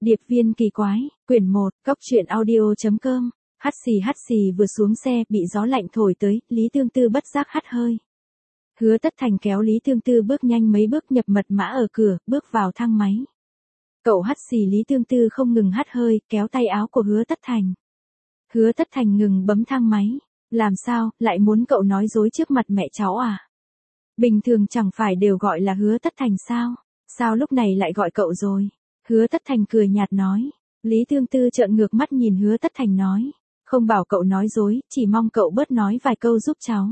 Điệp viên kỳ quái, quyển 1, cóc truyện audio.com. Hắt xì vừa xuống xe, bị gió lạnh thổi tới, Lý Tương Tư bất giác hắt hơi. Hứa Tất Thành kéo Lý Tương Tư bước nhanh mấy bước nhập mật mã ở cửa, bước vào thang máy. Cậu hắt xì, Lý Tương Tư không ngừng hắt hơi, kéo tay áo của Hứa Tất Thành. Hứa Tất Thành ngừng bấm thang máy. Làm sao, lại muốn cậu nói dối trước mặt mẹ cháu à? Bình thường chẳng phải đều gọi là Hứa Tất Thành sao? Sao lúc này lại gọi cậu rồi? Hứa Tất Thành cười nhạt nói. Lý Tương Tư trợn ngược mắt nhìn Hứa Tất Thành nói. Không bảo cậu nói dối, chỉ mong cậu bớt nói vài câu giúp cháu.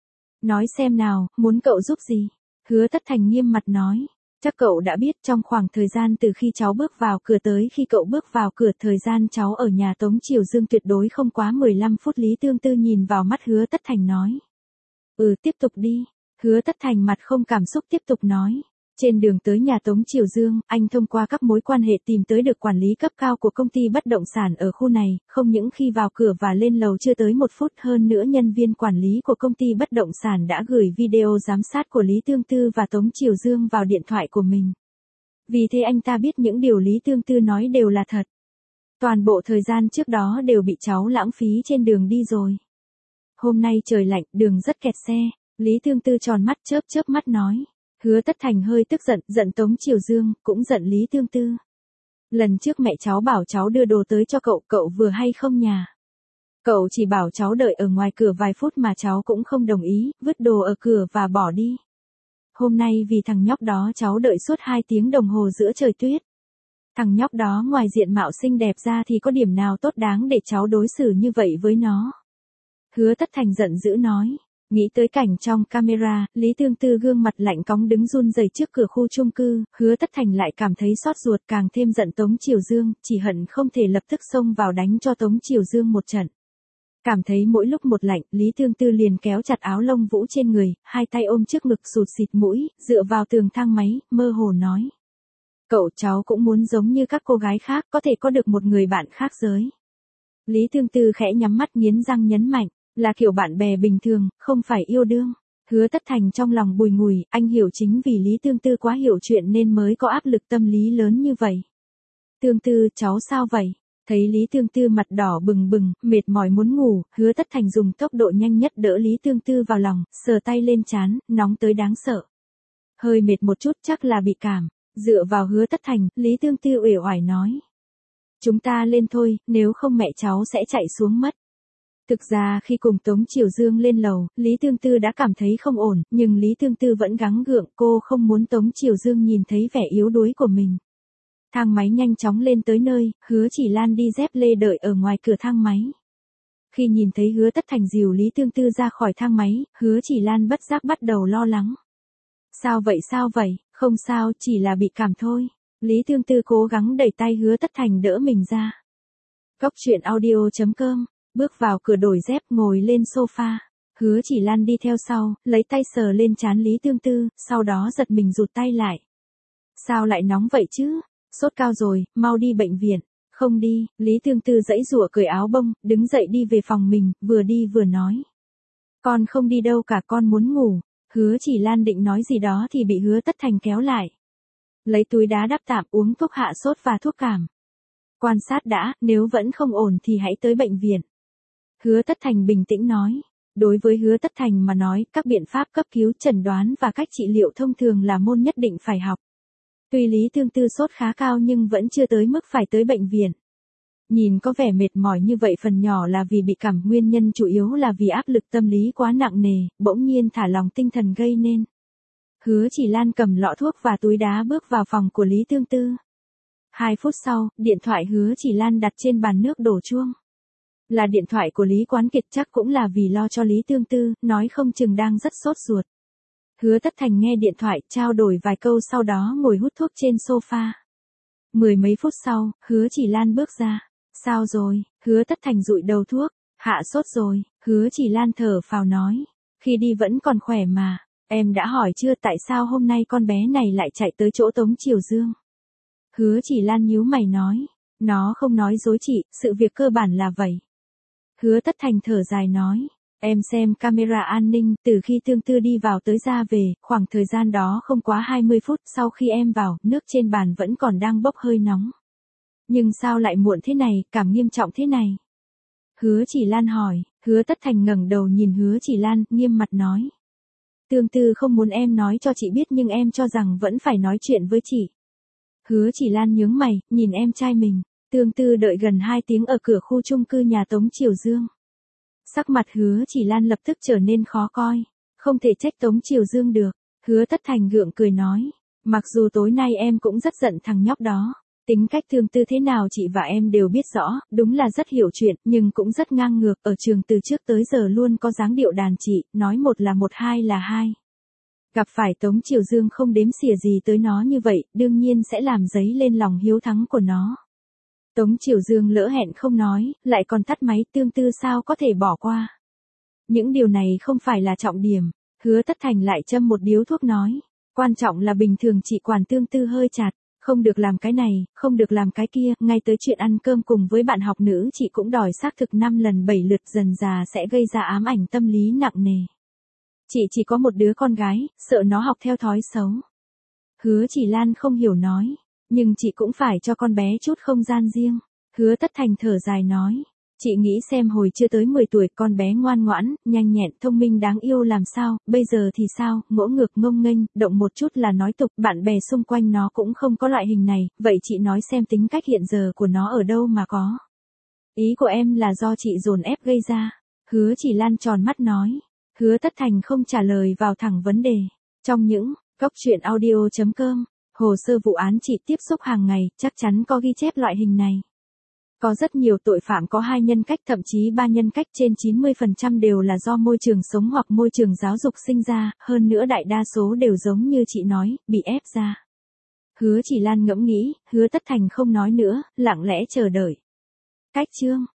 Nói xem nào, muốn cậu giúp gì? Hứa Tất Thành nghiêm mặt nói. Chắc cậu đã biết trong khoảng thời gian từ khi cháu bước vào cửa tới khi cậu bước vào cửa, thời gian cháu ở nhà Tống Triều Dương tuyệt đối không quá 15 phút. Lý Tương Tư nhìn vào mắt Hứa Tất Thành nói. Tiếp tục đi. Hứa Tất Thành mặt không cảm xúc tiếp tục nói. Trên đường tới nhà Tống Triều Dương, anh thông qua các mối quan hệ tìm tới được quản lý cấp cao của công ty bất động sản ở khu này, không những khi vào cửa và lên lầu chưa tới 1 phút, hơn nữa nhân viên quản lý của công ty bất động sản đã gửi video giám sát của Lý Tương Tư và Tống Triều Dương vào điện thoại của mình. Vì thế anh ta biết những điều Lý Tương Tư nói đều là thật. Toàn bộ thời gian trước đó đều bị cháu lãng phí trên đường đi rồi. Hôm nay trời lạnh, đường rất kẹt xe. Lý Tương Tư tròn mắt chớp mắt nói. Hứa Tất Thành hơi tức giận, giận Tống Triều Dương, cũng giận Lý Tương Tư. Lần trước mẹ cháu bảo cháu đưa đồ tới cho cậu, cậu vừa hay không nhà? Cậu chỉ bảo cháu đợi ở ngoài cửa vài phút mà cháu cũng không đồng ý, vứt đồ ở cửa và bỏ đi. Hôm nay vì thằng nhóc đó cháu đợi suốt 2 tiếng đồng hồ giữa trời tuyết. Thằng nhóc đó ngoài diện mạo xinh đẹp ra thì có điểm nào tốt đáng để cháu đối xử như vậy với nó? Hứa Tất Thành giận dữ nói. Nghĩ tới cảnh trong camera, Lý Tương Tư gương mặt lạnh cóng đứng run rẩy trước cửa khu chung cư, Hứa Tất Thành lại cảm thấy xót ruột, càng thêm giận Tống Triều Dương, chỉ hận không thể lập tức xông vào đánh cho Tống Triều Dương một trận. Cảm thấy mỗi lúc một lạnh, Lý Tương Tư liền kéo chặt áo lông vũ trên người, hai tay ôm trước ngực sụt xịt mũi, dựa vào tường thang máy, mơ hồ nói. Cậu, cháu cũng muốn giống như các cô gái khác, có thể có được một người bạn khác giới. Lý Tương Tư khẽ nhắm mắt nghiến răng nhấn mạnh. Là kiểu bạn bè bình thường, không phải yêu đương. Hứa Tất Thành trong lòng bùi ngùi, anh hiểu chính vì Lý Tương Tư quá hiểu chuyện nên mới có áp lực tâm lý lớn như vậy. Tương Tư, cháu sao vậy? Thấy Lý Tương Tư mặt đỏ bừng bừng, mệt mỏi muốn ngủ, Hứa Tất Thành dùng tốc độ nhanh nhất đỡ Lý Tương Tư vào lòng, sờ tay lên trán, nóng tới đáng sợ. Hơi mệt một chút, chắc là bị cảm. Dựa vào Hứa Tất Thành, Lý Tương Tư uể oải nói. Chúng ta lên thôi, nếu không mẹ cháu sẽ chạy xuống mất. Thực ra khi cùng Tống Triều Dương lên lầu, Lý Tương Tư đã cảm thấy không ổn, nhưng Lý Tương Tư vẫn gắng gượng, cô không muốn Tống Triều Dương nhìn thấy vẻ yếu đuối của mình. Thang máy nhanh chóng lên tới nơi, Hứa Chỉ Lan đi dép lê đợi ở ngoài cửa thang máy. Khi nhìn thấy Hứa Tất Thành dìu Lý Tương Tư ra khỏi thang máy, Hứa Chỉ Lan bất giác bắt đầu lo lắng. Sao vậy, không sao, chỉ là bị cảm thôi. Lý Tương Tư cố gắng đẩy tay Hứa Tất Thành đỡ mình ra. Cóc truyện audio.com. Bước vào cửa đổi dép, ngồi lên sofa. Hứa Chỉ Lan đi theo sau, lấy tay sờ lên trán Lý Tương Tư, sau đó giật mình rụt tay lại. Sao lại nóng vậy chứ? Sốt cao rồi, mau đi bệnh viện. Không đi, Lý Tương Tư giãy giụa cởi áo bông, đứng dậy đi về phòng mình, vừa đi vừa nói. Con không đi đâu cả, con muốn ngủ. Hứa Chỉ Lan định nói gì đó thì bị Hứa Tất Thành kéo lại. Lấy túi đá đắp tạm, uống thuốc hạ sốt và thuốc cảm. Quan sát đã, nếu vẫn không ổn thì hãy tới bệnh viện. Hứa Tất Thành bình tĩnh nói. Đối với Hứa Tất Thành mà nói, các biện pháp cấp cứu, chẩn đoán và cách trị liệu thông thường là môn nhất định phải học. Tuy Lý Tương Tư sốt khá cao nhưng vẫn chưa tới mức phải tới bệnh viện. Nhìn có vẻ mệt mỏi như vậy phần nhỏ là vì bị cảm, nguyên nhân chủ yếu là vì áp lực tâm lý quá nặng nề, bỗng nhiên thả lỏng tinh thần gây nên. Hứa Chỉ Lan cầm lọ thuốc và túi đá bước vào phòng của Lý Tương Tư. 2 phút sau, điện thoại Hứa Chỉ Lan đặt trên bàn nước đổ chuông. Là điện thoại của Lý Quán Kiệt, chắc cũng là vì lo cho Lý Tương Tư, nói không chừng đang rất sốt ruột. Hứa Tất Thành nghe điện thoại, trao đổi vài câu sau đó ngồi hút thuốc trên sofa. 10 mấy phút sau, Hứa Chỉ Lan bước ra. Sao rồi? Hứa Tất Thành dụi đầu thuốc. Hạ sốt rồi. Hứa Chỉ Lan thở phào nói. Khi đi vẫn còn khỏe mà. Em đã hỏi chưa tại sao hôm nay con bé này lại chạy tới chỗ Tống Triều Dương? Hứa Chỉ Lan nhíu mày nói. Nó không nói dối chị, sự việc cơ bản là vậy. Hứa Tất Thành thở dài nói. Em xem camera an ninh, từ khi Tương Tư đi vào tới ra về, khoảng thời gian đó không quá 20 phút, sau khi em vào, nước trên bàn vẫn còn đang bốc hơi nóng. Nhưng sao lại muộn thế này, cảm nghiêm trọng thế này? Hứa Chỉ Lan hỏi, Hứa Tất Thành ngẩng đầu nhìn Hứa Chỉ Lan, nghiêm mặt nói. Tương Tư không muốn em nói cho chị biết nhưng em cho rằng vẫn phải nói chuyện với chị. Hứa Chỉ Lan nhướng mày, nhìn em trai mình. Tương Tư đợi gần 2 tiếng ở cửa khu chung cư nhà Tống Triều Dương. Sắc mặt Hứa Chỉ Lan lập tức trở nên khó coi. Không thể trách Tống Triều Dương được. Hứa Tất Thành gượng cười nói. Mặc dù tối nay em cũng rất giận thằng nhóc đó. Tính cách Tương Tư thế nào chị và em đều biết rõ, đúng là rất hiểu chuyện, nhưng cũng rất ngang ngược, ở trường từ trước tới giờ luôn có dáng điệu đàn chị, nói một là một, hai là hai. Gặp phải Tống Triều Dương không đếm xỉa gì tới nó như vậy, đương nhiên sẽ làm dấy lên lòng hiếu thắng của nó. Tống Triều Dương lỡ hẹn không nói, lại còn tắt máy, Tương Tư sao có thể bỏ qua. Những điều này không phải là trọng điểm, Hứa Tất Thành lại châm một điếu thuốc nói. Quan trọng là bình thường chị quản Tương Tư hơi chặt. Không được làm cái này, không được làm cái kia, ngay tới chuyện ăn cơm cùng với bạn học nữ chị cũng đòi xác thực 5 lần 7 lượt, dần già sẽ gây ra ám ảnh tâm lý nặng nề. Chị chỉ có một đứa con gái, sợ nó học theo thói xấu. Hứa Chỉ Lan không hiểu nói, nhưng chị cũng phải cho con bé chút không gian riêng. Hứa Tất Thành thở dài nói. Chị nghĩ xem hồi chưa tới 10 tuổi con bé ngoan ngoãn, nhanh nhẹn, thông minh đáng yêu làm sao, bây giờ thì sao, ngỗ ngược ngông nghênh, động một chút là nói tục, bạn bè xung quanh nó cũng không có loại hình này, vậy chị nói xem tính cách hiện giờ của nó ở đâu mà có. Ý của em là do chị dồn ép gây ra. Hứa Chỉ Lan tròn mắt nói. Hứa Tất Thành không trả lời vào thẳng vấn đề. Trong những góc truyện audio.com, hồ sơ vụ án chị tiếp xúc hàng ngày, chắc chắn có ghi chép loại hình này. Có rất nhiều tội phạm có 2 nhân cách, thậm chí 3 nhân cách, trên 90% đều là do môi trường sống hoặc môi trường giáo dục sinh ra, hơn nữa đại đa số đều giống như chị nói, bị ép ra. Hứa Chỉ Lan ngẫm nghĩ, Hứa Tất Thành không nói nữa, lặng lẽ chờ đợi. Cách chương